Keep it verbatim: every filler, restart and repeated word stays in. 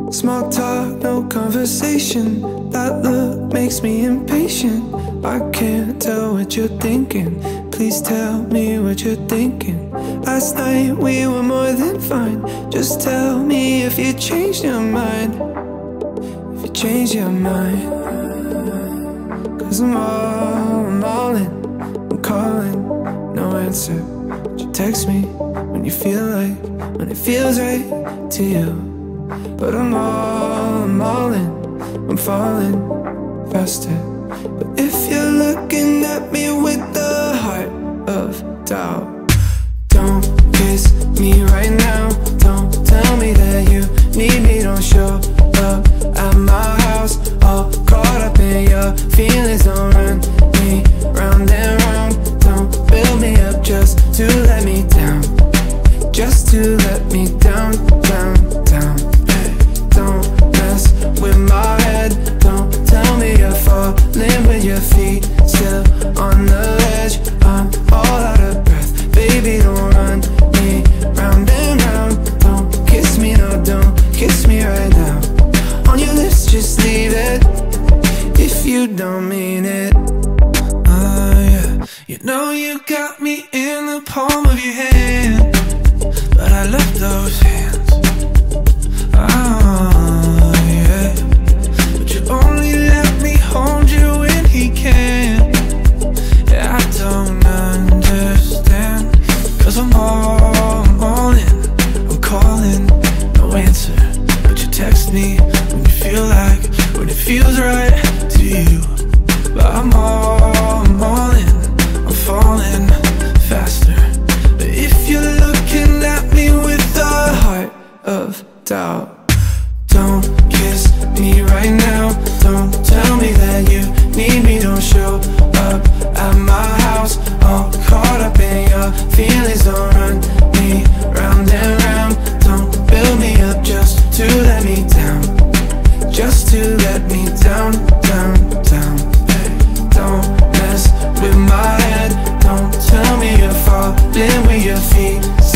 Small talk, no conversation. That look makes me impatient. I can't tell what you're thinking. Please tell me what you're thinking. Last night we were more than fine. Just tell me if you changed your mind. If you changed your mind. Cause I'm all, I'm all in. I'm calling, no answer. But you text me when you feel like, when it feels right to you. But I'm all, I'm all in. I'm falling faster. But if you're looking at me with the heart of doubt, don't kiss me right now. Don't tell me that you need me. Don't show up at my house all caught up in your feelings. Don't run me round and round. Don't build me up just to let me down. Just to let me down, down, down. Hey, don't mess with my head. Don't tell me you're falling with your feet still on the ledge. I'm all out of breath. Baby, don't run me round and round. Don't kiss me, no, don't kiss me right now. On your lips, just leave it if you don't mean it. Oh yeah, you know you got me in the palm of your hand, but I love those hands. Oh yeah, but you only let me hold you when he can. Yeah, I don't understand. Cause I'm all, I'm all in. I'm calling, no answer. But you text me when you feel like, when it feels right to you. But I'm all, I'm all in. I'm falling faster. But if you're looking at me with the heart of doubt, don't kiss me right now. Don't tell me that you need me. Don't show up at my house all caught up in your feelings. Don't run me round and round. Don't build me up just to let me down. Just to let me down, down, down. Hey, don't mess with my head. Don't tell me you're falling with your feet